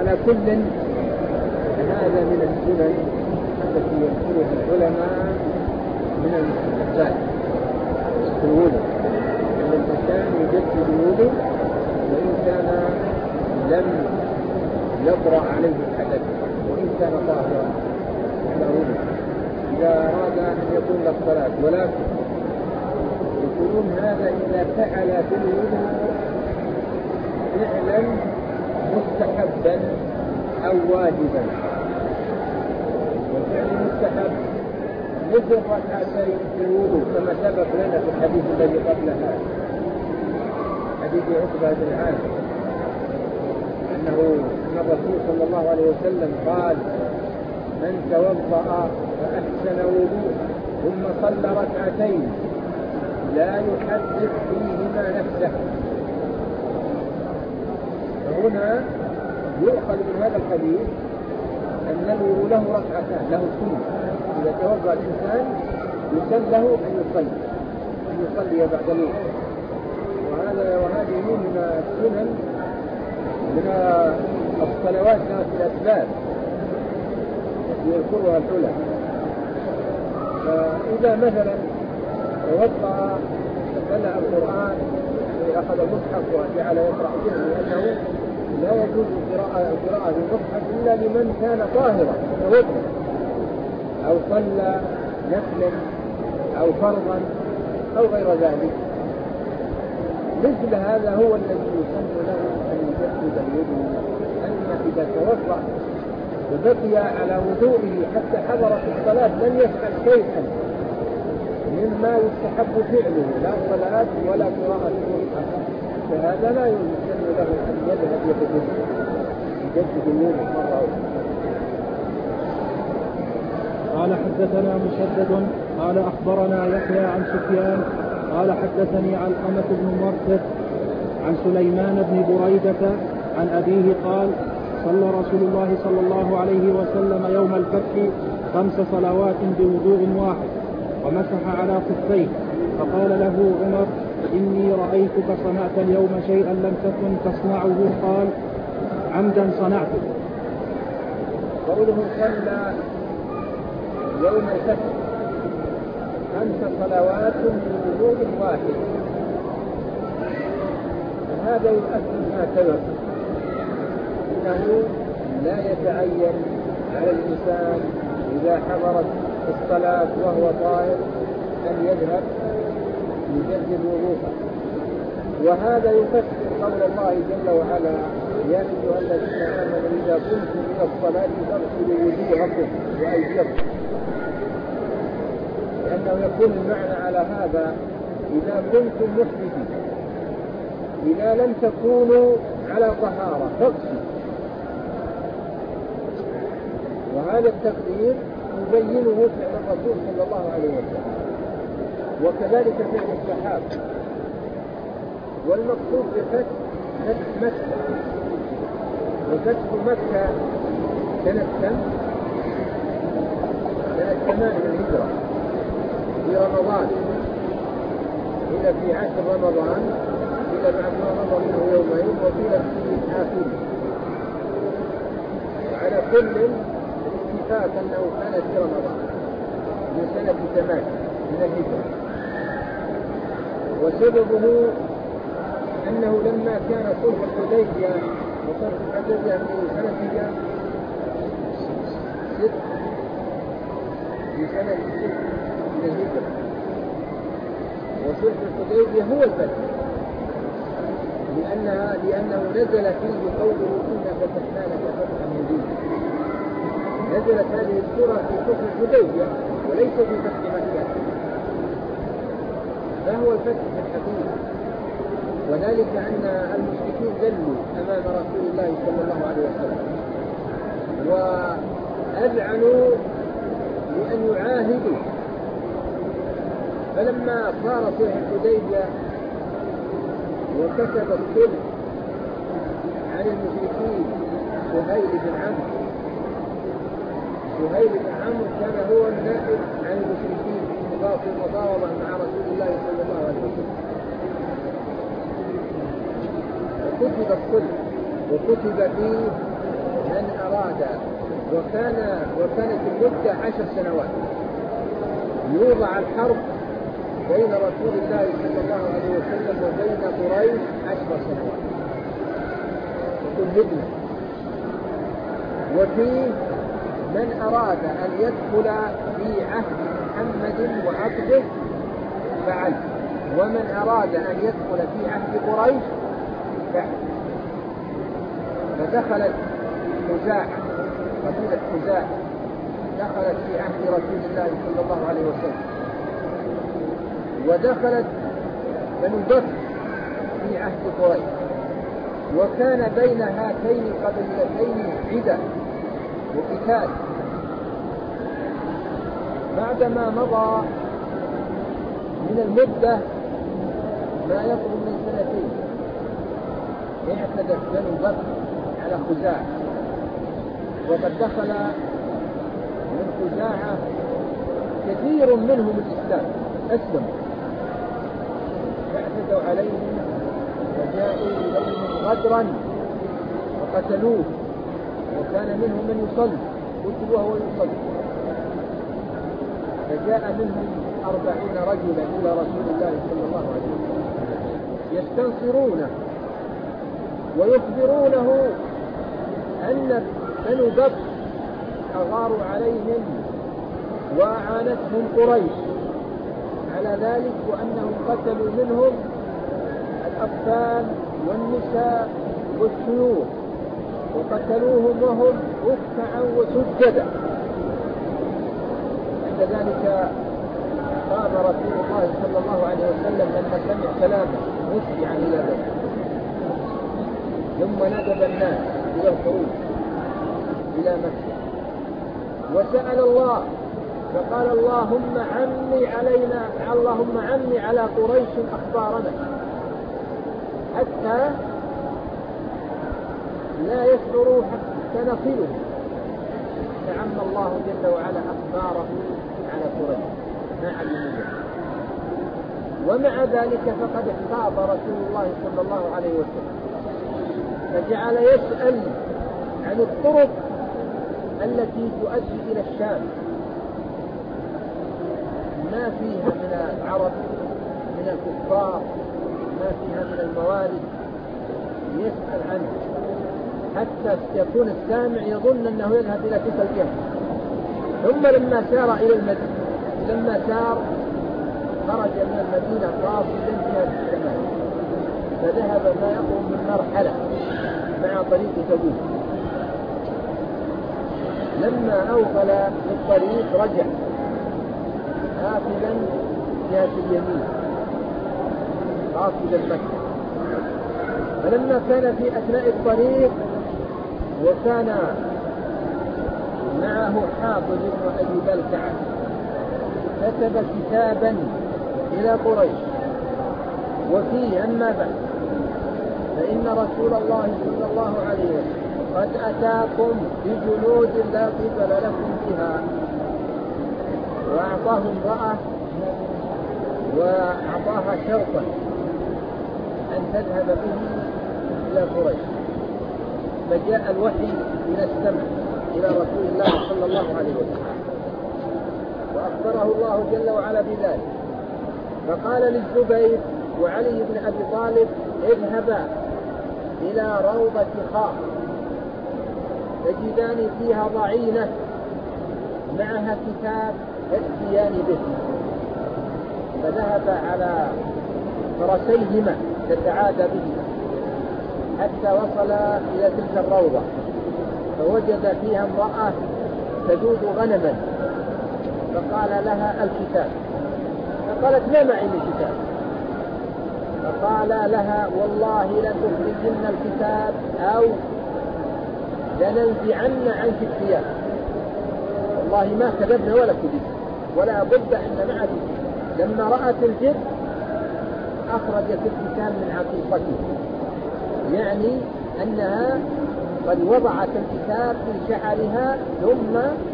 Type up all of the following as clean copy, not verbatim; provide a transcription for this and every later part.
على كل هذا من السنن التي يذكرها العلماء من المستحبات في الوضوء، أن الإنسان يجدد الوضوء وإن كان لم يطرأ عليه الحدث وإن كان طاهرا على وضوء إذا أراد أن يكون للصلاة، ولكن يقولون هذا إذا فعل في الوضوء فعلا مستحبا أو واجبا. والفعل المستحب مثل ركعتين في الوضوء كما سبق لنا في الحديث الذي قبلها، حديث عقبة بن عامر، أن الرسول صلى الله عليه وسلم قال: من توضأ فأحسن وضوء ثم صلى ركعتين لا يحدث فيهما نفسه. فهنا يؤخذ من هذا الحديث أن الوضوء له ركعتان، له سنة. إذا توضأ الإنسان يسن له أن يصلي بعد الوضوء، وهذه من السنن من الصلوات ذات الأسباب يذكرها العلماء. فإذا مثلا توضأ فقرأ القرآن أخذ المصحف وجعل يقرأ به، لأنه لا يجوز القراءة بالمصحف إلا لمن كان طاهرا توضأ أو صلى نفلا أو فرضا أو غير ذلك. مثل هذا هو الذي يسن له أن يجدد الوضوء. أما إذا توضأ وبقي على وضوئه حتى حضر في الصلاة لم يفعل شيئا مما يستحب فعله، لا صلاة ولا قراءة المصحف، فهذا لا يسن له أن يذهب يجدد الوضوء مرة أخرى. قال حدثنا مسدد قال أخبرنا يحيى عن سفيان قال حدثني علقمة بن مرثد عن سليمان بن بريدة عن أبيه قال: صلى رسول الله صلى الله عليه وسلم يوم الفتح 5 صلوات بوضوء واحد ومسح على خفيه، فقال له عمر: إني رأيتك صنعت اليوم شيئا لم تكن تصنعه. قال: عمدا صنعته. قوله صلى يوم الفتح 5 صلوات بوضوء واحد، هذا يؤكد ما سبق، إنه لا يتعين على الإنسان إذا حضرت الصلاة وهو طاهر أن يذهب يجدد وضوءه. وهذا يفسر قول الله جل وعلا: يا أيها الذين آمنوا إذا قمتم إلى الصلاة فاغسلوا وجوهكم وأيديكم، لأنه يكون المعنى على هذا إذا كنتم محدثين، إذا لم تكونوا على طهارة فاغسلوا. وهذا التقدير يبينه فعل الرسول صلى الله عليه وسلم، وكذلك فعل الصحابة. والمقصود بفتح مكة، وفتح مكة سنة 8 من الهجرة في رمضان، إلى في 10 رمضان، إلى بعد ما مضى منه يومين، وإلى في آخره. وعلى كل اتفاق أنه كان في رمضان من سنة 8 من الهجرة. وسببه أنه لما كان صلح الحديبية، وصلح الحديبية في سنة 6 من الهجرة، وصلح الحديبية هو الفتح، لأنه نزل فيه قوله: إنا فتحنا لك فتحا مبينا. نزلت هذه السورة في صلح الحديبية وليس في فتح مكة، فهو الفتح في الحقيقة. وذلك أن المشركين ذلوا أمام رسول الله صلى الله عليه وسلم وأذعنوا لأن يعاهدوا. فلما صار صلح الحديبية وكتب الصلح عن المشركين سهيل بن عمرو كان هو النائب عن المشركين في المضاوضة مع رسول الله صلى الله عليه وسلم، وكتب الصلح وكتب فيه أراد وكانت المدة 10 سنوات يوضع الحرب بين رسول الله صلى الله عليه وسلم وبين قريش 10 سنوات تكون هدنة. وفيه من أراد أن يدخل في عهد محمد وعقده فعل، ومن أراد أن يدخل في عهد قريش فعل. فدخلت خزاعة، قبيلة خزاعة دخلت في عهد رسول الله صلى الله عليه وسلم، ودخلت بنو بكر في عهد قريش، وكان بين هاتين القبيلتين عدة وقتال. بعدما مضى من المدة ما يقرب من 2 سنين اعتدت بنو بكر على خزاعة، وقد دخل من خزاعة كثير منهم الإسلام أسلموا، فاعتدوا عليهم وجاءوا إليهم غدرا وقتلوه، وكان منهم من يصلي قتل وهو يصلي. فجاء منهم 40 رجلا إلى رسول الله صلى الله عليه وسلم يستنصرونه ويخبرونه أن بنو بكر أغاروا عليهم وأعانتهم قريش على ذلك، وأنهم قتلوا منهم الأطفال والنساء والسيوف، وقتلوهم وهم ركعا وسجدا. عند ذلك قام رسول الله صلى الله عليه وسلم لما سمع كلامه مسرعا إلى ذلك، ثم ندب الناس إلى الخروج إلى مكة وسأل الله فقال اللهم عمي على قريش أخبارنا حتى لا يشعروا حتى نصلهم. فعم الله جل وعلا أخباره على قريش ما علموه، ومع ذلك فقد احتاط رسول الله صلى الله عليه وسلم فجعل يسأل عن الطرق التي تؤدي إلى الشام ما فيها من العرب من الكفار، ما فيها من الموارد، يسأل عنه حتى يكون السامع يظن أنه يذهب إلى تلك الجهة. ثم لما سار إلى المدينة، لما سار خرج من المدينة قاصدا جهة الشمال، فذهب ما يقرب من مرحلة مع طريق تبوك. لما أوغل الطريق رجع آخذا جهة اليمين قاصدا مكة. فلما كان في أثناء الطريق وكان معه حافظ بن أبي بلتعة كتب كتابا إلى قريش وفيه أما بعد فإن رسول الله صلى الله عليه وسلم قد أتاكم بجنود لا قبل لكم بها، وأعطاه امرأة وأعطاها شرطا أن تذهب به إلى قريش. فجاء الوحي من السماء إلى رسول الله صلى الله عليه وسلم وأخبره الله جل وعلا بذلك، فقال للزبير وعلي بن أبي طالب اذهبا إلى روضة خاف تجدان فيها ضعينة معها كتاب تأتيان به. فذهب على فرسيهما تتعادى بهما حتى وصل إلى تلك الروضة، فوجد فيها امرأة تجود غنما، فقال لها الكتاب، فقالت ما معي من كتاب، فقال لها والله لتخرجن الكتاب أو لننزعن عنك الثياب، والله ما كذبنا ولا كذب ولا بد أن معك. لما رأت الجد أخرجت الكتاب من عقيقته، يعني أنها قد وضعت الكتاب في شعرها ثم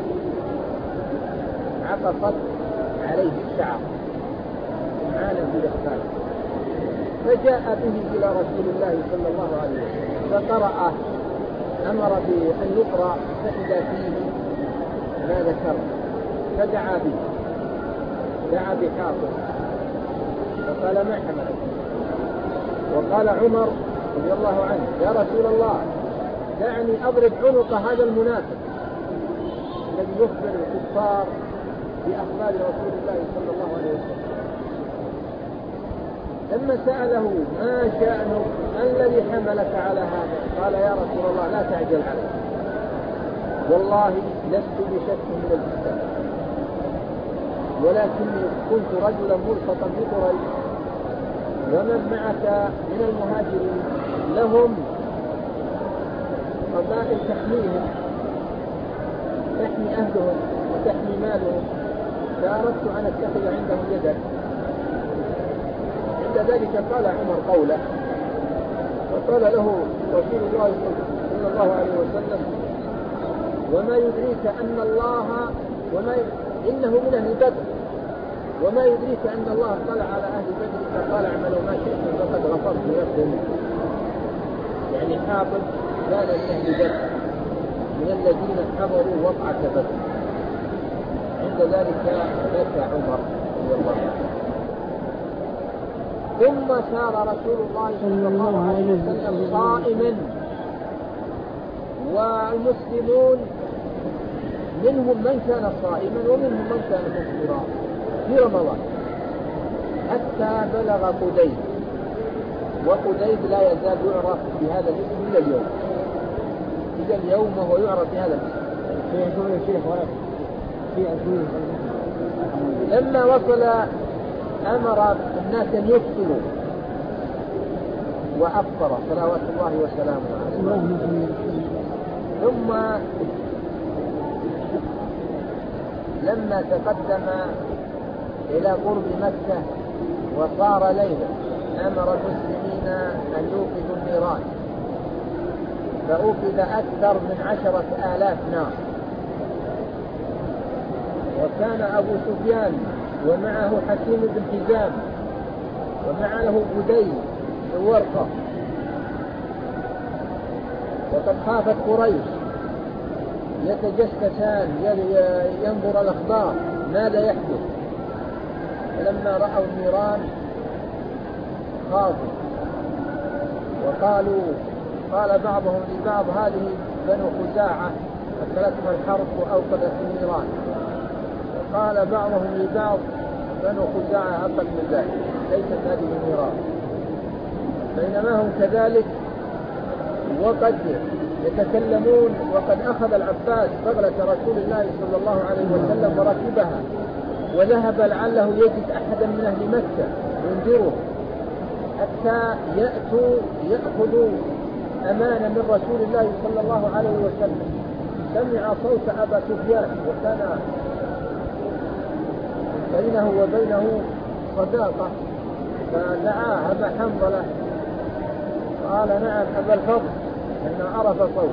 عقصت عليه الشعر إمعانا بالإخفاء. فجاء به إلى رسول الله صلى الله عليه وسلم فقرأه أمر بأن يقرأ فإذا فيه ما ذكر، فدعا به، دعا بحافظ فقال ما حملك. وقال عمر رضي الله عنه يا رسول الله دعني أضرب عنق هذا المنافق الذي يخبر الكفار بأخبار رسول الله صلى الله عليه وسلم. لما سأله ما شأنك، ما الذي حملك على هذا؟ قال يا رسول الله لا تعجل علي، والله لست بشك من الكتاب، ولكني كنت رجلا ملصقا بقريش ومن معك من المهاجرين لهم قبائل تحميهم، تحمي أهلهم وتحمي مالهم، فأردت أن أتخذ عندهم يدا. عند ذلك قال عمر قوله، وقال له رسول الله صلى الله عليه وسلم وما يدريك أن الله إنه من أهل بدر، وما يدريك أن الله اطلع على أهل بدر فقال اعملوا ما شئتم فقد غفرت لكم. يعني حافظ كان من أهل بدر من الذين حضروا وقعة بدر. عند ذلك بكى عمر رضي الله عنه. ثم سار رسول الله صلى الله عليه وسلم صائما، والمسلمون منهم من كان صائما ومنهم من كان مفطرا في رمضان حتى بلغ قديد، وقديد لا يزال يعرف بهذا الاسم إلى اليوم، إلى اليوم وهو يعرف بهذا الاسم. لما وصل أمر الناس أن يفطروا وأفطر صلوات الله وسلامه عليه. ثم لما تقدم إلى قرب مكة وصار ليلا أمر المسلمين أن يوقدوا النيران، فأوقد أكثر من 10,000 نار. وكان أبو سفيان ومعه حكيم بن حزام ومعه بدي بن ورقة، وقد خافت قريش يتجسسان ينظر الأخبار ماذا يحدث. فلما رأوا النيران خافوا وقالوا، قال بعضهم لبعض هذه بنو خزاعة أكلتهم الحرب وأوقدت النيران، وقال بعضهم لبعض بنو خزاعة أقل من ذلك ليست هذه النيران. بينما هم كذلك وقد يتكلمون وقد أخذ العباس بغلة رسول الله صلى الله عليه وسلم وركبها وذهب لعله يجد أحدا من أهل مكة ينذره حتى يأخذوا أمانة من رسول الله صلى الله عليه وسلم. سمع صوت أبا سفيان وكان بينه وبينه صداقة، فدعاه أبا حنظلة قال نعم أبا الفضل، لأنه عرف صوت.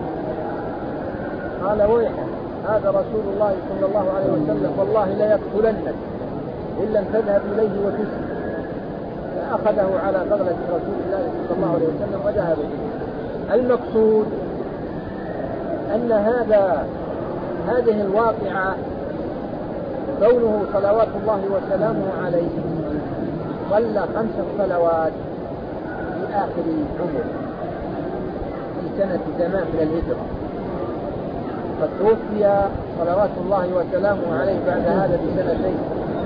قال ويحه هذا رسول الله صلى الله عليه وسلم والله لا يقتلنك إن لم تذهب إليه وتسلم. فأخذه على بغلة رسول الله صلى الله عليه وسلم وذهب إليه. المقصود أن هذه الواقعة كونه صلوات الله وسلامه عليه صلى 5 صلوات في آخر عمره في سنة 8 من الهجرة، قد توفي صلوات الله وسلامه عليه بعد هذا ب2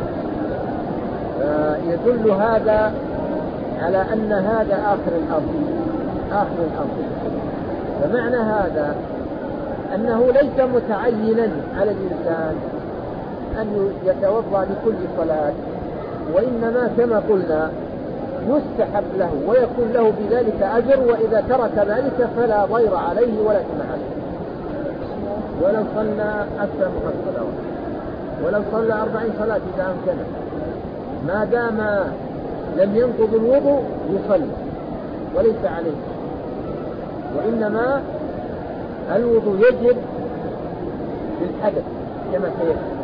يدل هذا على أن هذا آخر الأمر. فمعنى هذا أنه ليس متعينا على الإنسان أن يتوضأ لكل صلاة، وإنما كما قلنا يستحب له ويكون له بذلك أجر، وإذا ترك ذلك فلا ضير عليه ولا إثم عليه. ولو صلى أكثر من 5 صلوات، ولو صلى 40 صلاة إذا أمكنه، ما دام لم ينقض الوضوء يصلي وليس عليه. وإنما الوضوء يجب بالحدث كما سيأتي.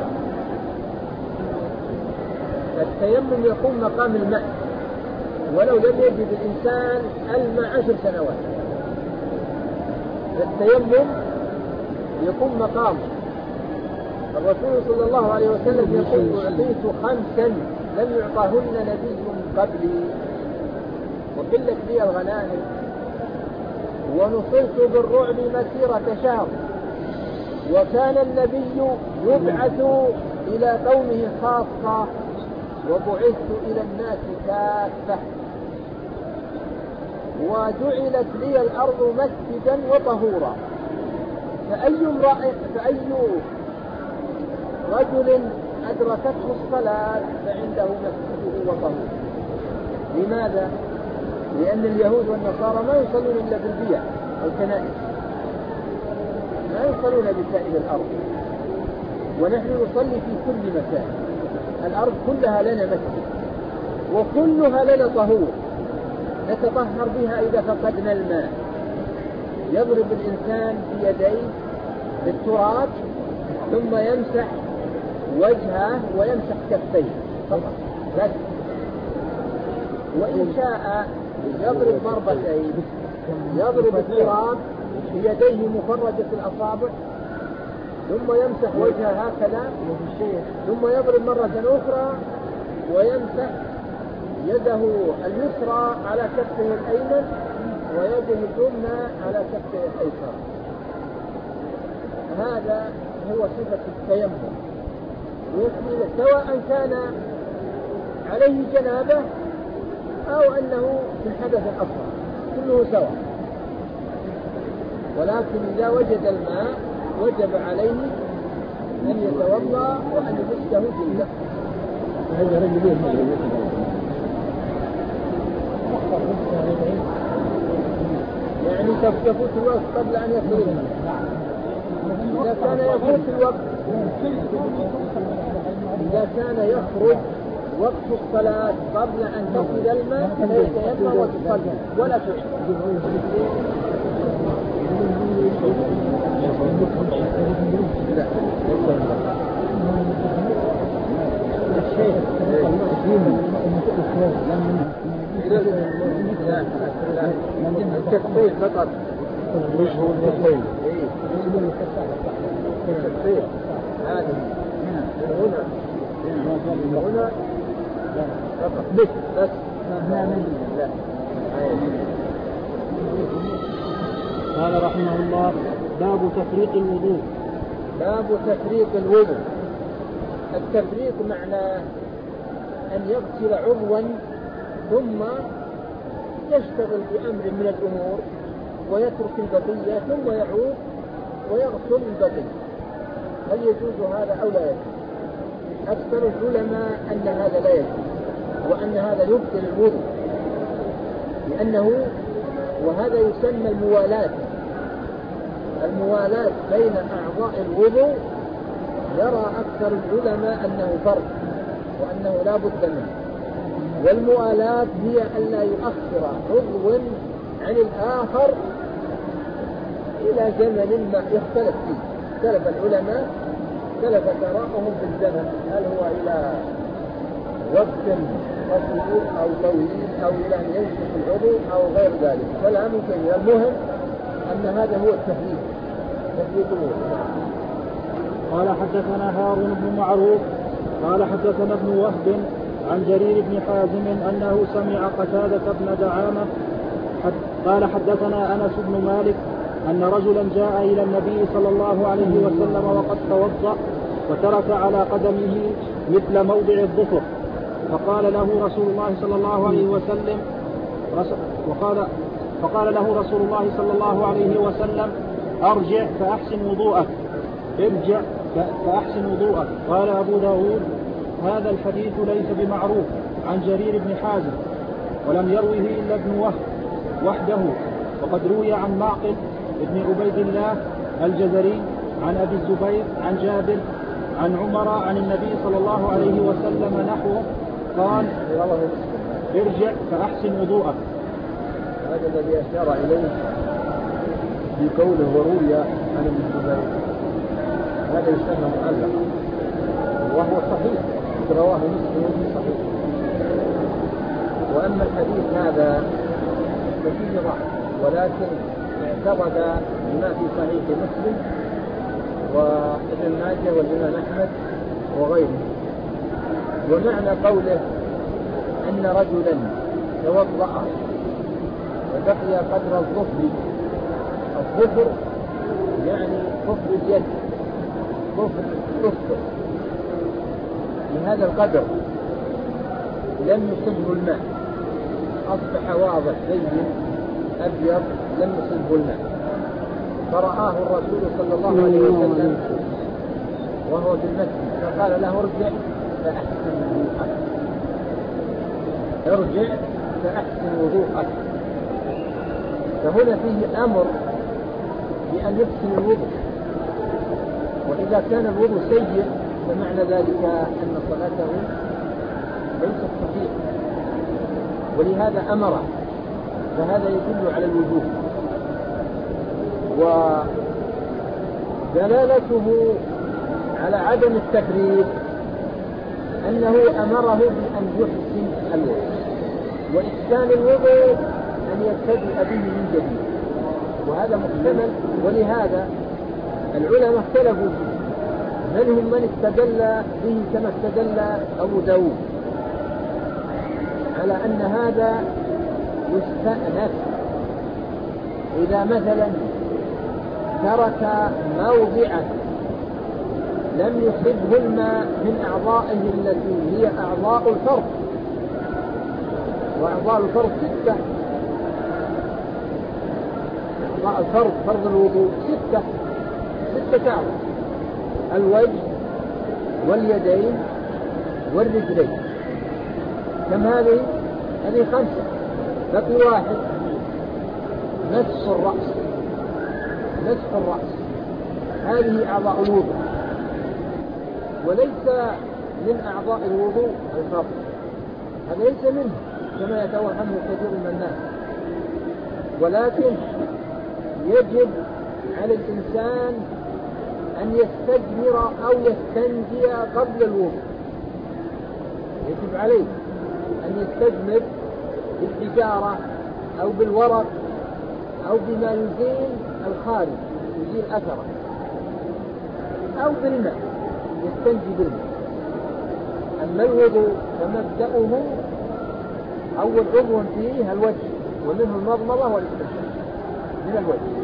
التيمم يقوم مقام الماء، ولو لم يجد الإنسان الماء 10 سنوات التيمم يكون مقام. الرسول صلى الله عليه وسلم يقول: أعطيت 5 لم يعطهن نبي قبلي، وقلت لي الغنائم، ونصرت بالرعب مسيرة شهر. وكان النبي يبعث إلى قومه خاصة، وبعثت إلى الناس كافة، وجعلت لي الأرض مسجدا وطهورا. فأي رجل أدركته الصلاة فعنده مسجده وطهوره. لماذا؟ لأن اليهود والنصارى ما يصلون إلا بالبيع الكنائس، ما يصلون بسائر الأرض، ونحن نصلي في كل مكان. الأرض كلها لنا مسجد، وكلها لنا طهور نتطهر بها إذا فقدنا الماء. يضرب الإنسان بيديه بالتراب، ثم يمسح وجهه ويمسح كفيه فقط بس. وإن شاء يضرب ضربتين، يضرب التراب بيديه مفرجة الأصابع، ثم يمسح وجهه هكذا، ثم يضرب مرة أخرى ويمسح يده اليسرى على كفه الأيمن، ويده اليمنى على كفه الأيسر. هذا هو صفة التيمم، سواء كان عليه جنابة أو أنه في الحدث الأصغر، كله سواء. ولكن إذا وجد الماء وجب عليه أن يتوضأ وأن يمسه جلده. يعني يفوت الوقت قبل أن يصل الماء. إذا كان يفوت الوقت، إذا كان يخرج وقت الصلاة قبل أن تصل الماء فيتيمم وتصلي ولا تعيد. الكفين فقط، مش هو الكفين. الكفين هذا هنا فقط بس. لا. قال رحمه الله: باب تفريق الوضوء. باب تفريق الوضوء. التفريق معناه أن يغسل عضوا ثم يشتغل بأمر من الأمور ويترك البقية، ثم يعود ويغسل البقية. هل يجوز هذا أو لا يجوز؟ أكثر العلماء أن هذا لا يجوز، وأن هذا يبطل الوضوء، لأنه وهذا يسمى الموالاة بين أعضاء الوضوء. يرى أكثر العلماء أنه فرض وأنه لا بد منه. والموالاة هي ألا يؤخر عضو عن الآخر إلى زمن ما يختلف فيه. اختلف العلماء، اختلف آراءهم في الزمن، هل هو إلى وقت قصير أو طويل أو إلى أن ينشف العضو أو غير ذلك، فلا ممكن. المهم أن هذا هو تفريق الوضوء. قال حدثنا هارون بن معروف قال حدثنا ابن وهب عن جرير بن حازم أنه سمع قتادة بن دعامة قال حدثنا أنس بن مالك أن رجلا جاء إلى النبي صلى الله عليه وسلم وقد توضأ وترك على قدمه مثل موضع الظفر، فقال له رسول الله صلى الله عليه وسلم أرجع فأحسن وضوءك. ارجع فأحسن وضوءك. قال أبو داود: هذا الحديث ليس بمعروف عن جرير بن حازم، ولم يروه إلا ابن وهب وحده، وقد روي عن معقل ابن عبيد الله الجزري عن أبي الزبير عن جابر عن عمر عن النبي صلى الله عليه وسلم نحوه قال: ارجع فأحسن وضوءك. هذا الذي أشار إليه في قوله وروي عن ابن الزبير، هذا يسمى معلق، وهو صحيح، رواه مسلم في صحيح. وأما الحديث هذا ففيه ضعف، ولكن اعتقد لما في صحيح مسلم وابن ماجه والإمام أحمد وغيره. ومعنى قوله أن رجلا توضأ وبقي قدر الظفر، الظفر يعني ظفر اليد، ظفر الأسفل، بهذا القدر لم يصبه الماء، أصبح واضح بين أبيض لم يصبه الماء، فرآه الرسول صلى الله عليه وسلم وهو في المسجد فقال له ارجع فأحسن وضوءك، ارجع فأحسن وضوءك. فهنا فيه أمر بأن يحسن الوضوء، وإذا كان الوضوء سيء فمعنى ذلك أن صلاته ليست صحيحة، ولهذا أمره، فهذا يدل على الوجوب. ودلالته على عدم التفريط أنه أمره بأن يحسن الوضوء، وإحسان الوضوء أن يبتدئ به من جديد، وهذا محتمل. ولهذا العلماء اختلفوا فيه، منهم من استدل به كما استدل أبو داود على أن هذا يستأنف إذا مثلا ترك موضعا لم يصبه الماء من أعضائه التي هي أعضاء الفرد، وأعضاء الفرد 6، أعضاء الفرد فرض الوضوء 6 أعضاء: الوجه واليدين والرجلين. كم هذه؟ هذه 5، بقي 1: نصف الرأس. نصف الرأس هذه أعضاء الوضوء، وليس من أعضاء الوضوء الفرض، هذا ليس منه كما يتوهمه كثير من الناس، ولكن يجب على الإنسان أن يستجمر أو يستنجي قبل الوضوء. يجب عليه أن يستجمر بالحجارة أو بالورق أو بما يزيل الخارج، يزيل أثره، أو بالماء، يستنجي بالماء. أما الوضوء فمبدأه أول عضو فيه الوجه، ومنه المضمضة والاستنشاق من الوجه،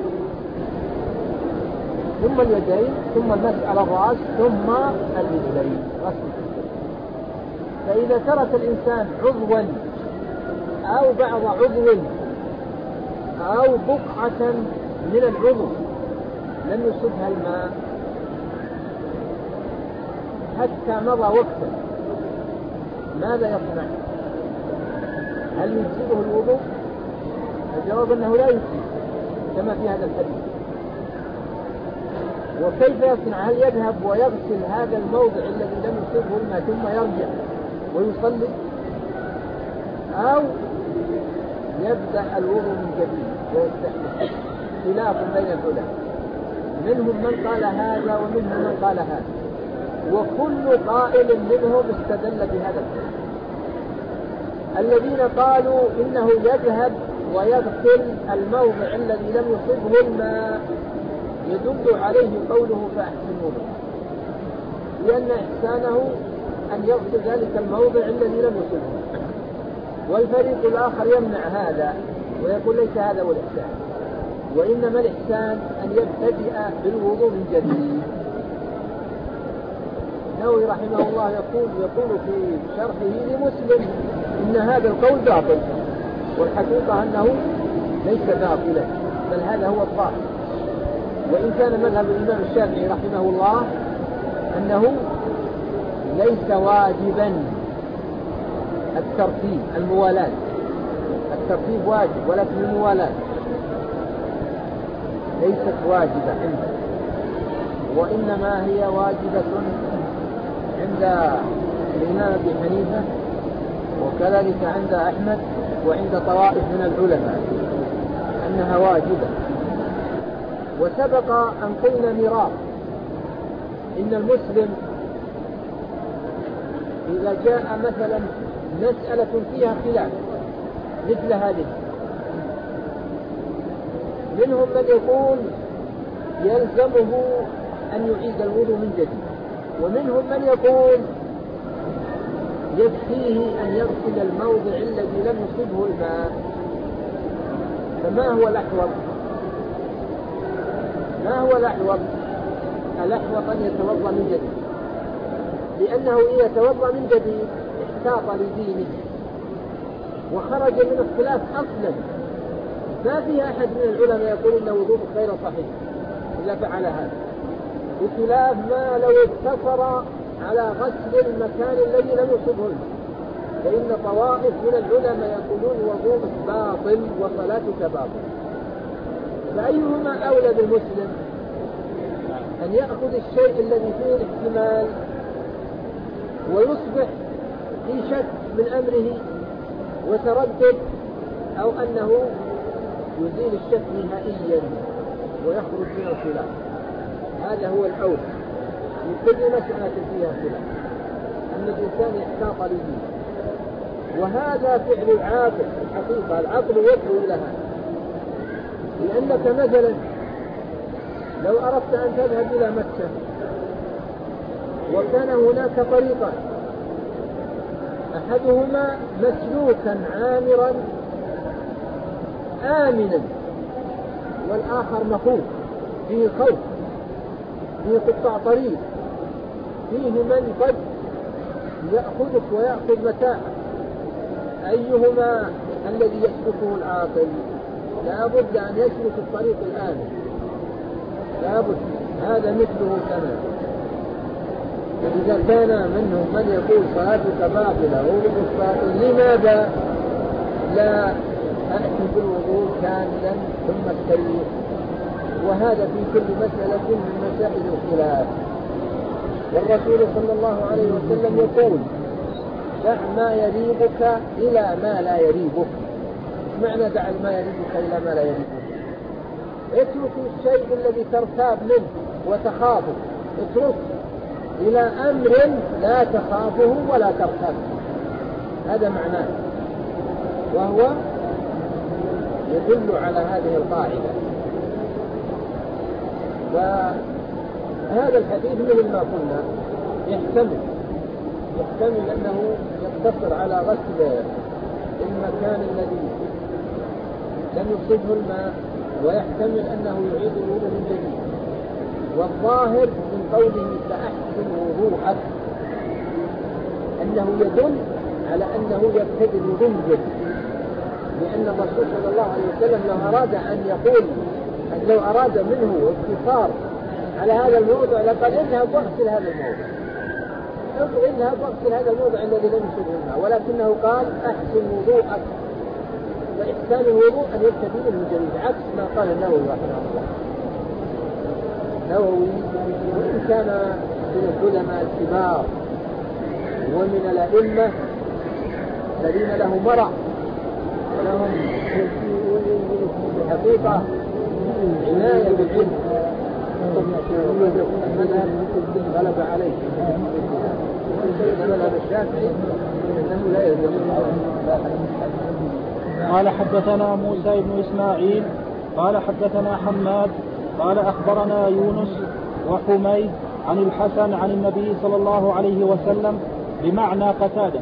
ثم اليدين، ثم المسح على الرأس، ثم الرجلين، غسل الرجلين. فإذا ترك الإنسان عضوا أو بعض عضو أو بقعة من العضو لم يصبها الماء حتى مضى وقتا، ماذا يصنع؟ هل يجزئه الوضوء؟ الجواب أنه لا يجزئ كما في هذا الحديث. وكيف يصنع؟ هل يذهب ويغسل هذا الموضع الذي لم يصبه الماء ثم يرجع ويصلي، أو يبدأ الوضوء من جديد ويستحمل؟ خلاف بين العلماء، منهم من قال هذا ومنهم من قال هذا، وكل قائل منهم استدل بهذا الحديث. الذين قالوا إنه يذهب ويغسل الموضع الذي لم يصبه الماء يدل عليه قوله فأحسن وضوء، لأن إحسانه أن يغسل ذلك الموضع الذي لم يصبه. والفريق الآخر يمنع هذا ويقول ليس هذا هو الإحسان، وإنما الإحسان أن يبتدئ بالوضوء من جديد. النووي رحمه الله يقول في شرحه لمسلم إن هذا القول باطل، والحقيقة أنه ليس باطلا، بل هذا هو الظاهر. وإن كان مذهب الإمام الشافعي رحمه الله أنه ليس واجبا الترتيب، الموالاة، الترتيب واجب ولكن الموالاة ليست واجبة عنده، وإنما هي واجبة عند الإمام أبي حنيفة، وكذلك عند أحمد، وعند طوائف من العلماء أنها واجبة. وسبق أن قلنا مرارا إن المسلم إذا جاء مثلا مسألة فيها خلاف مثل هذه، منهم من يقول يلزمه أن يعيد الوضوء من جديد، ومنهم من يقول يكفيه أن يغسل الموضع الذي لم يصبه الماء. فما هو الأحوط؟ ما هو الأحوط؟ الأحوط أن يتوضأ من جديد، لأنه إذا توضأ من جديد احتاط لدينه وخرج من الخلاف أصلا. ما في أحد من العلماء يقول إن وضوء غير صحيح إلا فعل هذا، بخلاف ما لو اقتصر على غسل المكان الذي لم يصبه الماء، فإن طوائف من العلماء يقولون وضوءك باطل وصلاتك باطل. فأيهما أولى بالمسلم؟ أن يأخذ الشيء الذي فيه الاحتمال ويصبح في شك من أمره وتردد، أو أنه يزيل الشك نهائيا ويخرج من الخلاف؟ هذا هو الأول في كل مسألة فيها خلاف، أن الإنسان يحتاط لدينه، وهذا فعل العاقل الحقيقة. العقل يدعو إلى هذا، لأنك مثلا لو أردت أن تذهب إلى مكة وكان هناك طريقان، أحدهما مسلوكا عامرا آمنا، والآخر مخوف فيه خوف، فيه قطاع طريق، فيه من قد يأخذك ويأخذ متاعك. أيهما الذي يسلكه العاقل؟ لا بد أن يسلك الطريق الآمن، لا بد. هذا مثله كمان. إذا كان منهم من يقول صلاتك باطلة ووضوءك باطل، لماذا لا أحسن بالوضوء كاملا ثم التريح؟ وهذا في كل مسألة من مسائل الخلاف. والرسول صلى الله عليه وسلم يقول دع ما يريبك إلى ما لا يريبك. معنى دع ما يريبك إلى ما لا يريبك؟ اترك الشيء الذي ترتاب منه وتخافه، اترك إلى أمر لا تخافه ولا ترتاب، هذا معناه، وهو يدل على هذه القاعدة. وهذا الحديث مثل ما قلنا يحتمل أنه يقتصر على غسل المكان الذي لم يصبه الماء، ويحتمل أنه يعيد الوضوء من جديد. والظاهر من قوله فأحسن وضوءك أنه يدل على أنه يبتدئ الوضوء من جديد، لأن الرسول صلى الله عليه وسلم لو أراد منه اقتصار على هذا الموضع لقال اذهب واغسل هذا الموضع، اذهب واغسل هذا الموضع الذي لم يصبه الماء، ولكنه قال أحسن وضوءك. فإحسان الوضوء أن يبتدئ من جديد، عكس ما قال النووي رحمه الله. النووي وإن كان من العلماء الكبار ومن الأئمة الذين لهم ورع ولهم حقيقة عناية بالعلم، المذهب غلب عليه. المذهب الشافعي أنه لا يجوز. قال حدثنا موسى بن إسماعيل قال حدثنا حماد قال أخبرنا يونس وحميد عن الحسن عن النبي صلى الله عليه وسلم بمعنى قتادة.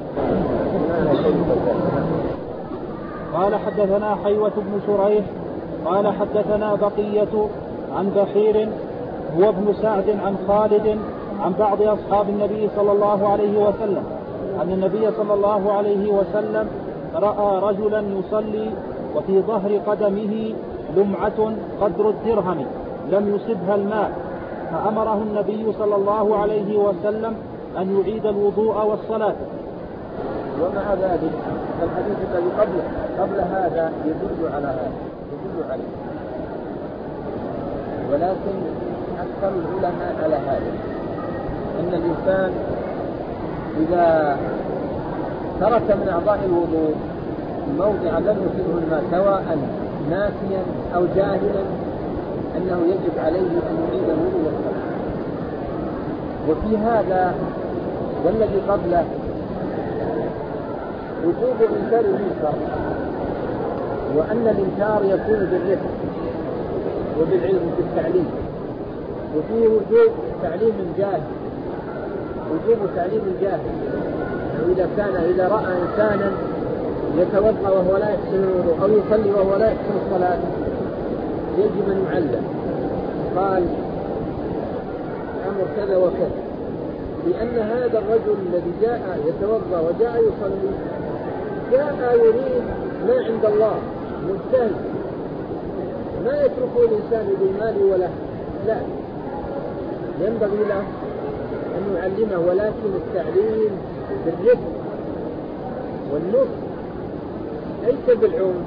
قال حدثنا حيوة بن شريح قال حدثنا بقية عن بحير هو ابن سعد عن خالد عن بعض أصحاب النبي صلى الله عليه وسلم أن النبي صلى الله عليه وسلم رأى رجلا يصلي وفي ظهر قدمه لمعة قدر الدرهم لم يصبها الماء، فأمره النبي صلى الله عليه وسلم أن يعيد الوضوء والصلاة. ومع ذلك الحديث الذي قبل هذا يدل على هذا، ولكن أكثر العلماء على هذا، أن الإنسان إذا ترك من أعضاء الوضوء موضع لم يصبه الماء سواء ناسيا أو جاهلا أنه يجب عليه أن يعيد الوضوء والصلاة. وفي هذا والذي قبله وجوب إنكار المنكر، وأن الإنكار يكون بالرفق وبالعلم بالتعليم، وفيه وجوب تعليم الجاهل، وجوب تعليم الجاهل. إذا رأى إنسانا يتوضأ وهو لا يحسن الوضوء أو يصلي وهو لا يحسن الصلاة يجب أن يعلم، قال أمر كذا وكذا، لأن هذا الرجل الذي جاء يتوضأ وجاء يصلي جاء يريد ما عند الله، مجتهد، ما يتركه الإنسان بالمال ولا لا، ينبغي له أن يعلمه، ولكن التعليم بالرفق والنصح ليس بالعنف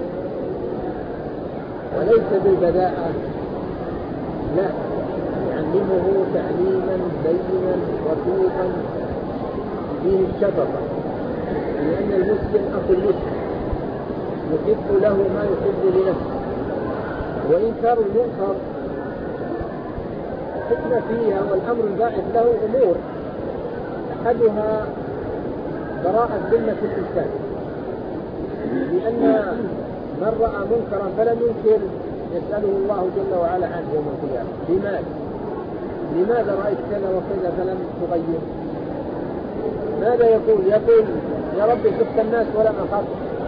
وليس بالبذاءة، لا، يعلمه تعليما بينا رفيقا فيه الشفقة، لأن المسلم أخو المسلم يحب له ما يحب لنفسه. وإنكار المنكر حكمة فيها، والأمر الباعث له أمور، أحدها براءة ذمة الإنسان، لأن من رأى منكرا فلم ينكر يسأله الله جل وعلا عنه يوم القيامة، لماذا رأيت كذا وكذا فلم تغير؟ ماذا يقول يا رب خفت الناس ولم أخاف.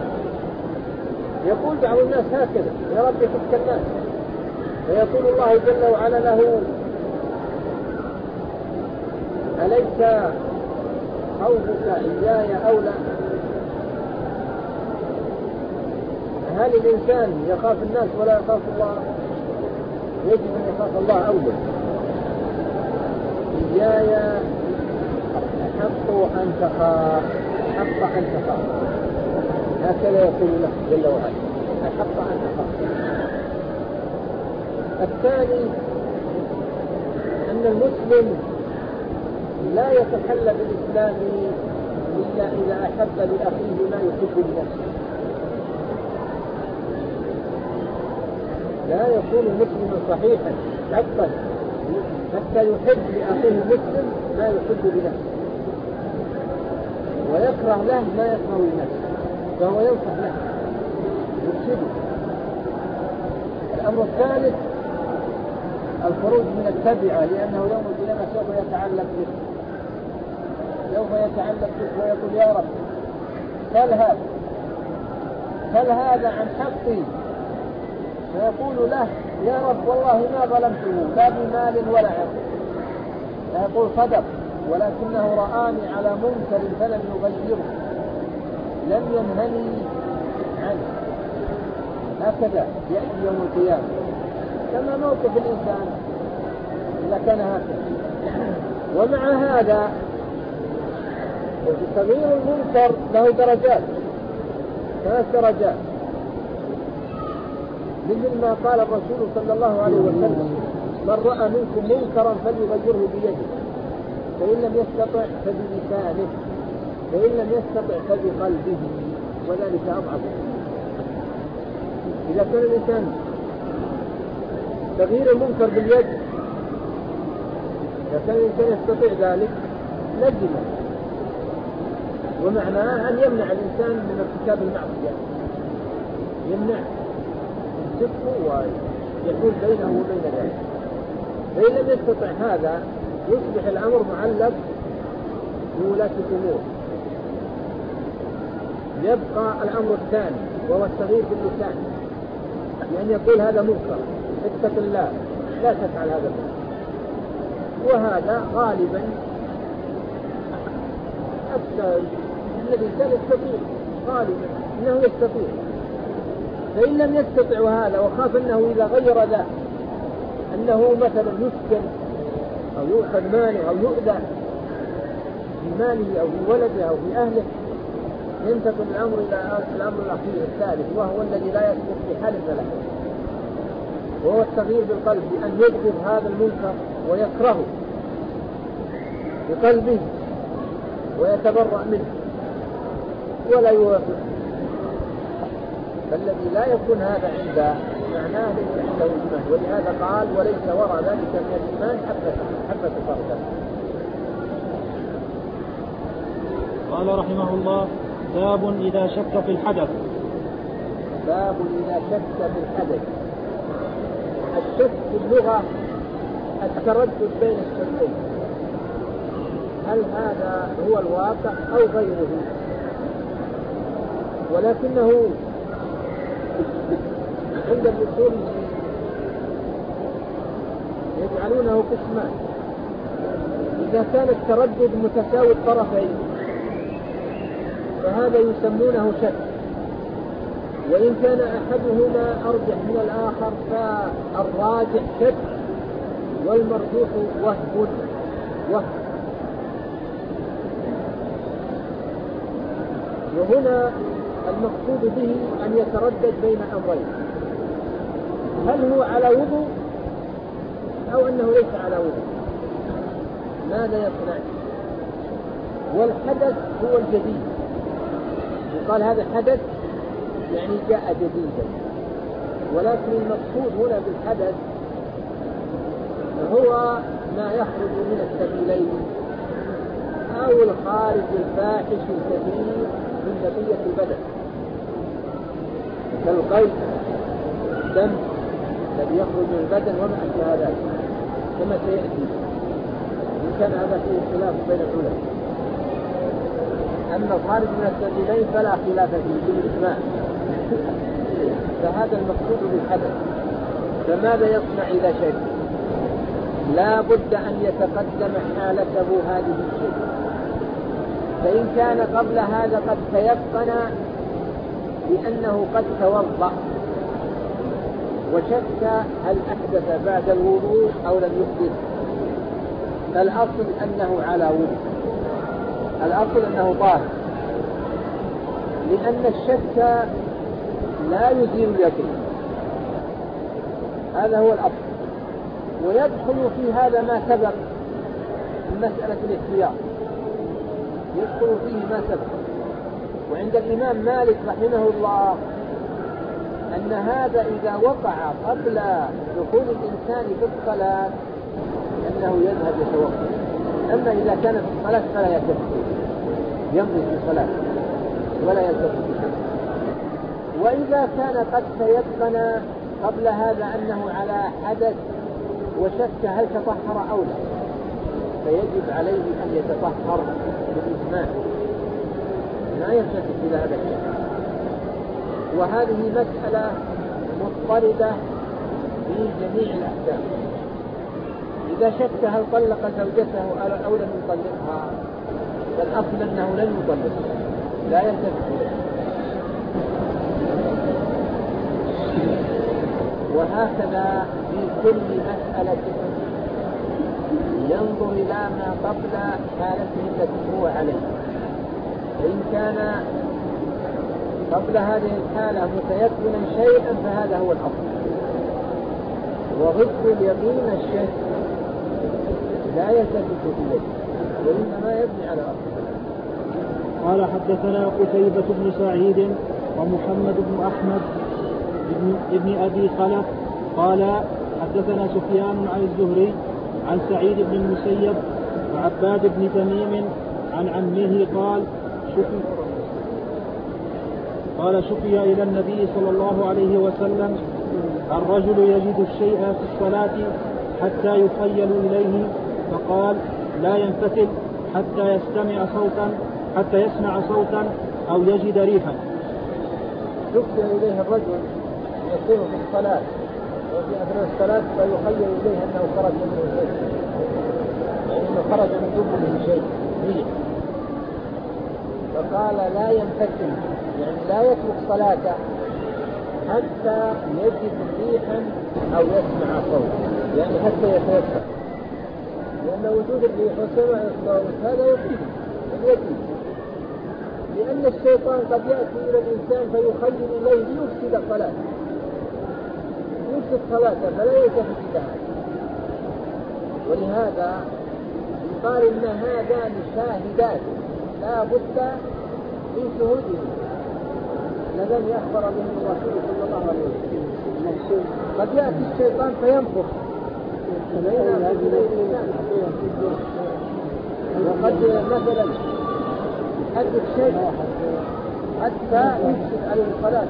يقول بعض الناس هكذا، يا رب خفت الناس، فيقول الله جل وعلا له أليس خوفك إياي أولى؟ هل الإنسان يخاف الناس ولا يخاف الله؟ يجب أن يخاف الله أولى. إياي أحق أن تخاف، أحق أن تخاف، هكذا يقول له جل وعلا، أحق أن تخاف. الثاني أن المسلم لا يتحلى بالإسلام إلا إذا أحب لأخيه ما يحب لنفسه، لا يكون مسلما صحيحا حقا حتى يحب لأخيه المسلم ما يحب لنفسه، ويكره له ما يكره لنفسه، فهو ينصح له يرشده. الأمر الثالث الخروج من التبعة، لأنه يوم القيامة سوف يتعلق به، ويقول يا رب سل هذا عن حقي، فيقول له يا رب والله ما ظلمته لا بمال ولا عرض، فيقول صدق، ولكنه رآني على منكر فلم يغيره، لم ينهني عنه. هكذا يأتي يوم القيامة، كما موقف الإنسان إذا كان هكذا. ومع هذا تغيير المنكر له درجات، 3 درجات، مثل ما قال الرسول صلى الله عليه وسلم من رأى منكم منكرا فليغيره بيده، فإن لم يستطع فبلسانه، فإن لم يستطع فبقلبه، وذلك أضعف. إذا كان الإنسان تغيير المنكر باليد، إذا كان الإنسان يستطيع ذلك لزم، ومعناه أن يمنع الإنسان من ارتكاب المعصية، يمنع يمسكه ويحول بينه وبين ذلك. فإن لم يستطع هذا يصبح الأمر معلق بولاة الأمور. يبقى الأمر الثاني وهو التغيير باللسان، لأن يقول هذا منكر اتق الله لا تفعل هذا المنكر، وهذا غالبا أكثر الذي يستطيع، غالبا إنه يستطيع. فإن لم يستطع هذا وخاف أنه إذا غير ذا أنه مثلا يسكن أو يؤخذ ماله أو يؤذى في ماله أو في ولده أو في أهله، ينتقل الأمر إلى الأمر الأخير الثالث، وهو الذي لا يسقط في حال له، وهو التغيير بالقلب، بأن يبغض هذا المنكر ويكرهه بقلبه ويتبرأ منه ولا يوافق. فالذي لا يكون هذا عنده معناه ليس عنده إيمان، ولهذا قال وليس وراء ذلك من الإيمان حبة خردل. قال رحمه الله باب إذا شك في الحدث. باب إذا شك في الحدث. الشك في اللغة التردد بين الشيئين هل هذا هو الواقع أو غيره؟ ولكنه عند الأصول يجعلونه قسمان. إذا كان التردد متساوي الطرفين فهذا يسمونه شك، وإن كان أحدهما أرجح من الآخر فالراجح شك والمرجوح وهم. وهنا المقصود به أن يتردد بين أمرين، هل هو على وضوء أو أنه ليس على وضوء، ماذا يصنع؟ والحدث هو الجديد، يقال هذا حدث يعني جاء جديدا، ولكن المقصود هنا بالحدث هو ما يخرج من السبيلين أو الخارج الفاحش الكبير من بقية البدن كالقيء الدم الذي يخرج من البدن وما أشبه ذلك كما سيأتي، إن كان هذا فيه خلاف بين العلماء. أما الخارج من السبيلين فلا خلاف فيه بالإجماع، فهذا المقصود بالحدث. فماذا يصنع إذا شك؟ لا بد أن يتقدم حالته هذه الشيء، فإن كان قبل هذا قد تيقن بأنه قد توضأ وشك هل أحدث بعد الوضوء أو لم يحدث، فالأصل أنه على وضوء، الأصل أنه طاهر، لأن الشك لا يزيل اليقين، هذا هو الأصل. ويدخل في هذا ما سبق من مسألة الاحتياط، يدخل فيه ما سبق. وعند الإمام مالك رحمه الله أن هذا إذا وقع قبل دخول الإنسان في الصلاة أنه يذهب يتوقف، أما إذا كان في الصلاة فلا يلتفت، يمضي في الصلاة ولا يلتفت في الصلاة. وإذا كان قد تيقن قبل هذا أنه على حدث وشك هل تطهر أو لا، فيجب عليه أن يتطهر بالإجماع، لا يلتفت إلى هذا الشيء. وهذه مسألة مضطردة في جميع الأحكام. إذا شك هل طلق زوجته أو لم يطلقها، فالأصل أنه لن يطلقها، لا يلتفت إليه. وهكذا في كل مسألة ينظر إلى ما قبل حالته التي هو عليها، فإن كان قبل هذه الحالة متيقنا شيئا فهذا هو الأصل. وضد اليقين الشك لا يلتفت إليه وإنما يبني على أصل. قال حدثنا قتيبة بن سعيد ومحمد بن أحمد ابن أبي خلف قال حدثنا سفيان عن الزهري عن سعيد بن المسيب وعباد بن تميم عن عمه قال شكي إلى النبي صلى الله عليه وسلم الرجل يجد الشيء في الصلاة حتى يخيل إليه، فقال لا ينفتل حتى يسمع صوتا أو يجد ريحا. شكي إليه الرجل يصير في الصلاة وفي أثناء الصلاة فيخيل إليه أنه خرج منه شيء، يعني أنه خرج من دبره شيء ريح، فقال لا ينفتل يعني لا يترك صلاته حتى يجد ريحا أو يسمع صوتا، يعني حتى يتيقن، لأن وجود الريح وسمع الصوت هذا يقين، لأن الشيطان قد يأتي إلى الإنسان فيخيل إليه ليفسد صلاته فلا يلتفت لها. ولهذا يقال إن هذان شاهدان لا بد من شهودهم الذين أخبر بهم الرسول صلى الله عليه وسلم. قد يأتي الشيطان فينفخ وقد مثلا يحدث شيء حتى يفسد عليه الصلاة،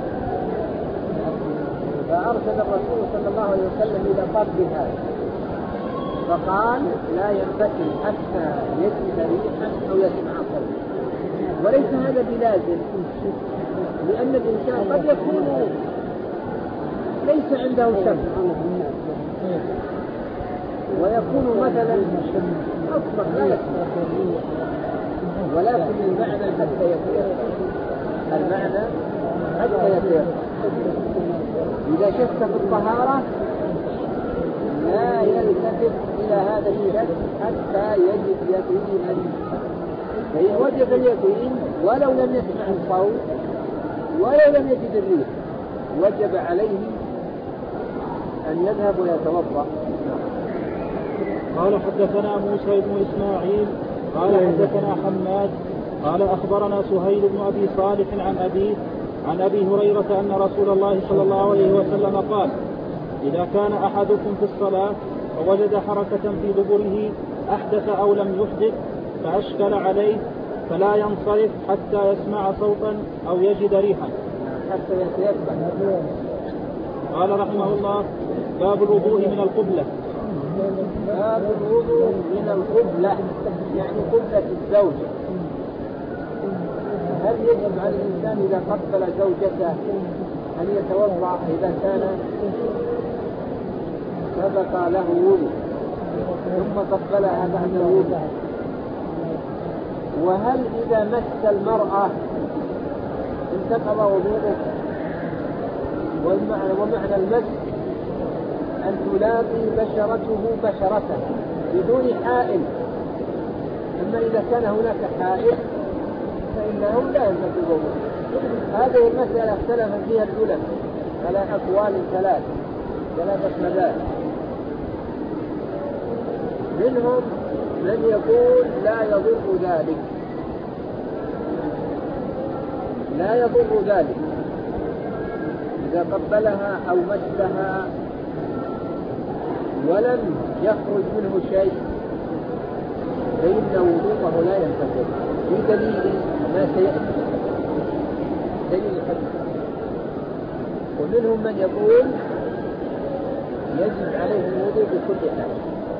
فأرسل الرسول صلى الله عليه وسلم إلى قبل هذا فقال لا ينفتل حتى يجد ريحا أو يسمع صوتا. وليس هذا بلازم، لأن الإنسان قد يكون ليس عنده شم ويكون مثلا أصبح لا يسمع، ولكن المعنى حتى يتيقن، المعنى حتى يتيقن. إذا شك في الطهارة لا يلتفت إلى هذا الشك حتى يجد يقينا، فإن وجد اليقين ولو لم يسمع الصوت ولو لم يجد الريح وجب عليه أن يذهب ويتوضأ. قال حدثنا موسى بن إسماعيل قال حدثنا حماد قال أخبرنا سهيل بن أبي صالح عن أبي هريرة أن رسول الله صلى الله عليه وسلم قال: إذا كان أحدكم في الصلاة فوجد حركة في دبره أحدث أو لم يحدث فأشكل عليه فلا ينصرف حتى يسمع صوتا أو يجد ريحا حتى يتيقن. قال رحمه الله: باب الوضوء من القبلة. باب الوضوء من القبلة يعني قبلة الزوجة. هل يجب على الإنسان إذا قبل زوجته أن يتوضأ إذا كان سبق له وضوء ثم قبلها بعد الوضوء؟ وهل إذا مس المرأة انتقض وضوءه؟ ومعنى المس أن تلاقي بشرته بشرته بدون حائل، أما إذا كان هناك حائل فإنه لا ينتقض وضوءه. هذه المسألة اختلف فيها العلماء على أقوال ثلاثة مذاهب. منهم من يقول لا يضر ذلك إذا قبلها أو مسها ولم يخرج منه شيء فإن وضوءه لا ينتقض بدليل ما سيأتي، دليل الحديث. ومنهم من يقول يجب عليه الوضوء بكل حال،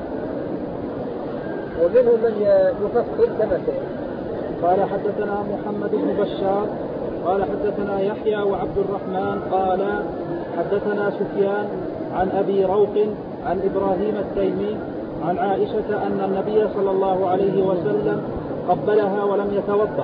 ومنهم من يفصل كما سيأتي. قال حدثنا محمد بن بشار قال حدثنا يحيى وعبد الرحمن قال حدثنا سفيان عن أبي روق عن إبراهيم التيمي عن عائشة أن النبي صلى الله عليه وسلم قبلها ولم يتوضأ.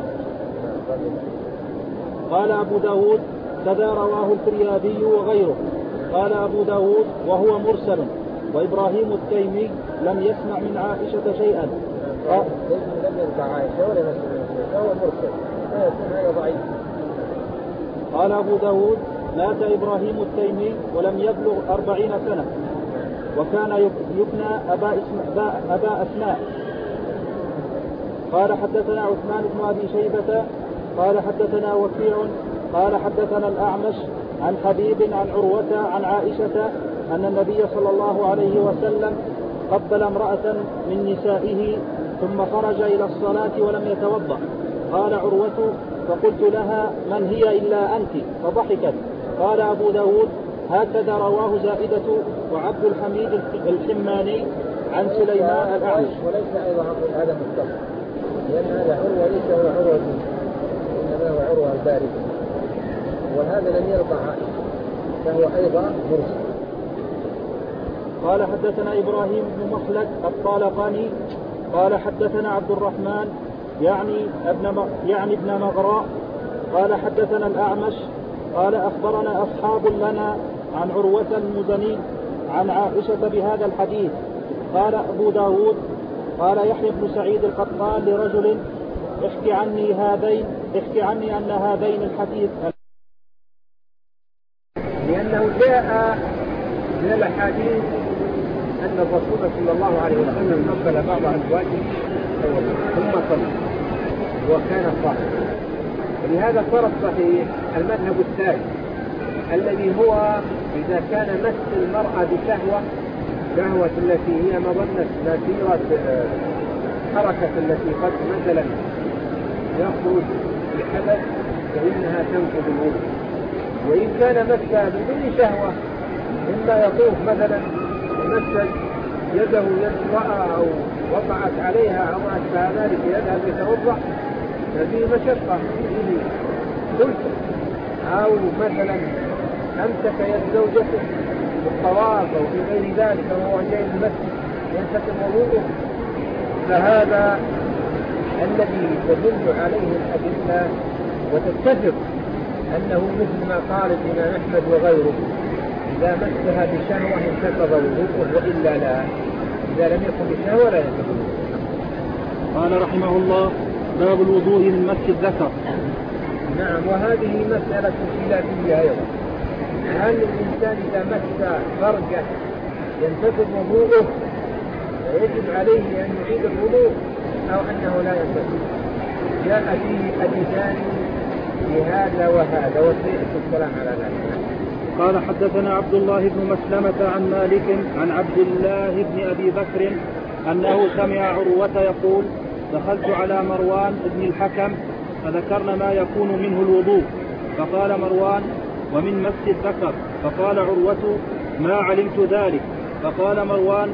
قال أبو داود: كذا رواه الفريابي وغيره. قال أبو داود: وهو مرسل، وإبراهيم التيمي لم يسمع من عائشة شيئا. لم يسمع عائشة ولا هو مرسل، هذا ضعيف. قال أبو داود: مات إبراهيم التيمي ولم يبلغ 40 سنة، وكان يكنى أبا أسماء. قال حدثنا عثمان بن أبي شيبة قال حدثنا وكيع قال حدثنا الأعمش عن حبيب عن عروة عن عائشة أن النبي صلى الله عليه وسلم قبل امرأة من نسائه ثم خرج إلى الصلاة ولم يتوضأ. قال عروة: فقلت لها: من هي إلا أنت؟ فضحكت. قال أبو داود: هكذا رواه زائدة وعبد الحميد الحماني عن سليمان الأعمش. وليس أيضا هذا مستقر، لأن هذا عروة ليس هو عروة إنما هو عروة البارد، وهذا لم يرضى عائشة فهو أيضا مرسل. قال حدثنا إبراهيم بن مخلد الطالقاني قال حدثنا عبد الرحمن يعني ابن مغراء قال حدثنا الأعمش قال أخبرنا أصحاب لنا عن عروة المزني عن عائشة بهذا الحديث. قال أبو داود: قال يحيى بن سعيد القطان لرجل: احكي عني أن هذين الحديث، لأنه جاء من الأحاديث أن الرسول صلى الله عليه وسلم قبل بعض أزواجه ثم صلى وكان صاحبا، ولهذا صار الصحيح المذهب الثاني الذي هو إذا كان مس المرأة شهوة التي هي مظنة نتيرة حركة التي قد مثلا يخرج بحدث فإنها تنقض الوضوء. وإن كان مسها بدون شهوة إما يطوف مثلا ومسج يده يد امرأة أو وقعت عليها أو ما أشبه ذلك يذهب يتوضأ، ففيه مشقة، فيه خلفة. أو مثلا أمسك يد زوجته بالطواف أو في غير ذلك وهو جاي المسجد ينتقم وضوءه، فهذا الذي تدل عليه الأدلة وتتفق أنه مثل ما قال الإمام أحمد وغيره: إذا مسها بشهوة انتقض وضوءه وإلا لا، إذا لم يكن بشهوة لا ينتقض. قال رحمه الله: باب الوضوء من مس الذكر. نعم، وهذه مسألة خلافية أيضا، هل الإنسان إذا مس فرجه ينتقض وضوءه ويجب عليه أن يعيد الوضوء أو أنه لا ينتقض؟ جاء فيه حديثان لهذا وهذا وسيأتي الكلام على ذلك. قال: حدثنا عبد الله بن مسلمة عن مالك عن عبد الله بن أبي بكر أنه سمع عروة يقول: دخلت على مروان بن الحكم فذكرنا ما يكون منه الوضوء، فقال مروان: ومن مس الذكر. فقال عروة: ما علمت ذلك. فقال مروان: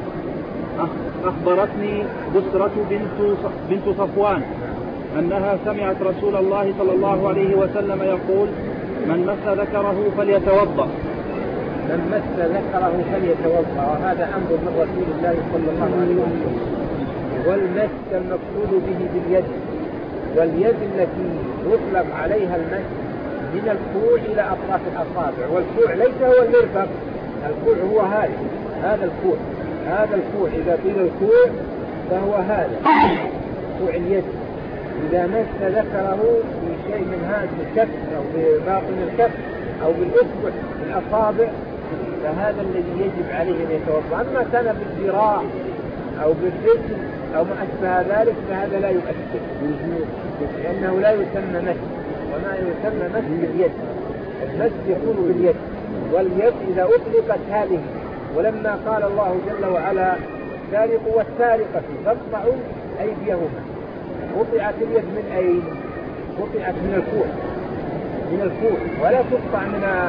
أخبرتني بسرة بنت صفوان أنها سمعت رسول الله صلى الله عليه وسلم يقول: من مس ذكره فليتوضأ. من مس ذكره فليتوضأ، وهذا أمر من رسول الله صلى الله عليه وسلم. والمس المقصود به باليد، واليد التي يطلق عليها المس من الكوع إلى أطراف الأصابع، والكوع ليس هو المرفق، الكوع هو هذا الكوع، هذا الكوع إذا قيل الكوع فهو هذا كوع اليد. إذا مس ذكره بشيء من هذا الكف أو بباطن الكف أو بالأصبع الأصابع فهذا الذي يجب عليه أن يتوضأ. أما كان بالذراع أو بالرجل أو ما أشبه ذلك فهذا لا يؤثر، لأنه لا يسمى مس، وما يسمى مس باليد. المس يكون باليد، واليد إذا أطلقت هذه، ولما قال الله جل وعلا: السارق والسارقة فاقطعوا أيديهما، قطعت اليد من أين؟ قطعت من الكوع، من الكوع، ولا تقطع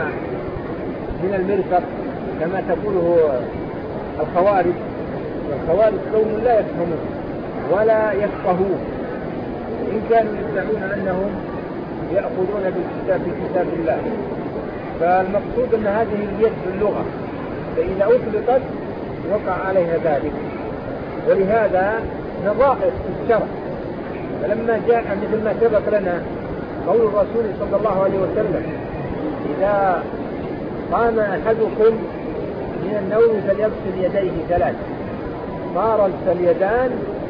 من المرفق كما تقوله الخوارج. والخوارج قوم لا يفهمون ولا يفقهون، إن كانوا يدعون أنهم يأخذون بالكتاب بكتاب الله. فالمقصود أن هذه اليد باللغة، فإذا أطلقت وقع عليها ذلك، ولهذا نظائر في الشرع. فلما جاء مثل ما سبق لنا قول الرسول صلى الله عليه وسلم: إذا قام أحدكم من النوم فليغسل يديه ثلاث. صارت اليدان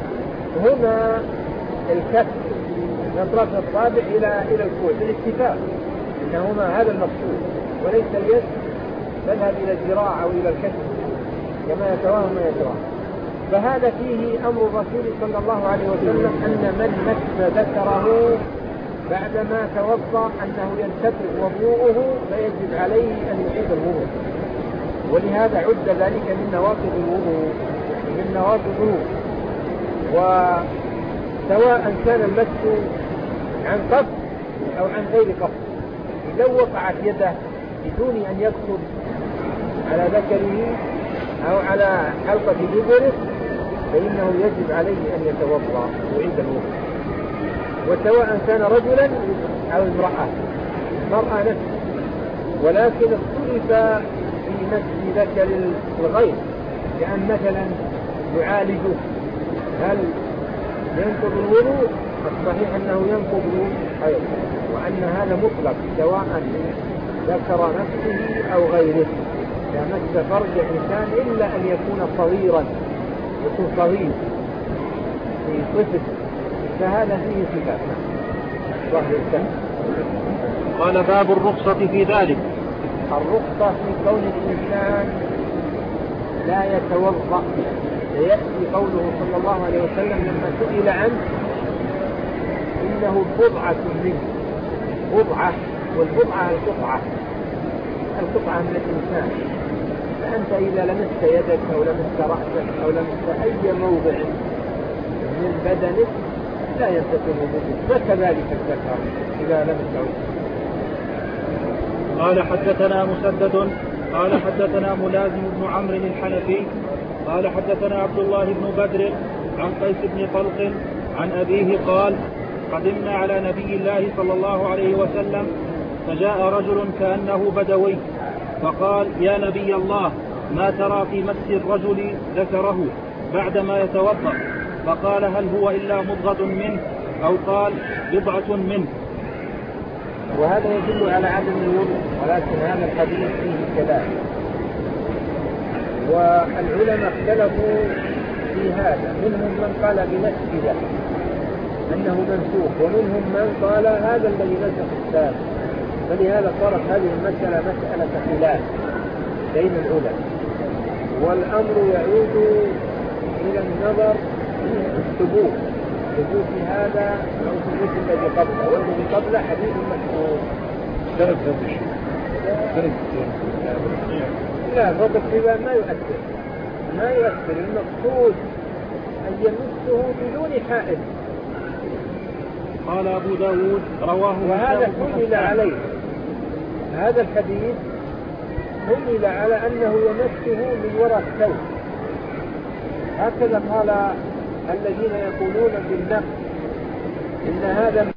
هما الكف من أطراف الأصابع إلى الكوع بالاتفاق، إنهما هذا المقصود، وليس اليد تذهب إلى الذراع أو إلى الكف كما يتوهم ما يتوهم. فهذا فيه أمر الرسول صلى الله عليه وسلم أن من مس ذكره بعدما توضأ أنه ينتقض وضوءه فيجب عليه أن يعيد الوضوء، ولهذا عد ذلك من نواقض الوضوء، من نواقض الوضوء. وسواء كان المس عن قصد أو عن غير قصد، إذا وقعت يده بدون أن يقصد على ذكره أو على حلقة جبره فإنه يجب عليه أن يتوضأ ويعيد الوضوء. وسواء كان رجلا أو امرأة نفسه، ولكن اختلف في مس ذكر الغير، لأن مثلا يعالجه هل ينقض الوضوء؟ الصحيح أنه ينقض الوضوء، وأن هذا مطلق سواء ذكر نفسه أو غيره. لا مس فرج إنسان إلا أن يكون صغيرا، يكون صغير في طفل، فهذا فيه خلاف. قال: باب الرخصة في ذلك. الرخصة في كون الإنسان لا يتوضأ. سيأتي قوله صلى الله عليه وسلم لما سئل عنه: إنه بضعة منه، بضعة، والبضعة القطعة من الإنسان. فأنت إذا لمست يدك أو لمست رأسك أو لمست أي موضع من بدنك لا ينتقم وضوءك، وكذلك الذكر إذا لمسته. قال: حدثنا مسدد قال: حدثنا ملازم بن عمرو الحنفي قال حدثنا عبد الله بن بدر عن قيس بن طلق عن أبيه قال قدمنا على نبي الله صلى الله عليه وسلم فجاء رجل كأنه بدوي فقال يا نبي الله ما ترى في مس الرجل ذكره بعدما يتوضأ؟ فقال هل هو إلا مضغة منه أو قال بضعة منه. وهذا يدل على عدم الوضوء، ولكن هذا الحديث فيه كلام، والعلماء اختلفوا في هذا، منهم من قال بنفسه أنه منسوخ، ومنهم من قال هذا الذي نسخ الثاني، فلهذا صارت هذه المسألة مسألة خلاف بين العلماء، والأمر يعود إلى النظر في الثبوت هذا أو ثبوت الذي قبله، والذي قبله حديث مشهور. لا، رب الحبال ما يؤثر، المقصود أن يمسه بدون حائل. قال أبو داود رواه وهذا حمل عليه، هذا الحديث حمل على أنه يمسه من وراء الثوب، هكذا قال الذين يقولون بالنقص إن هذا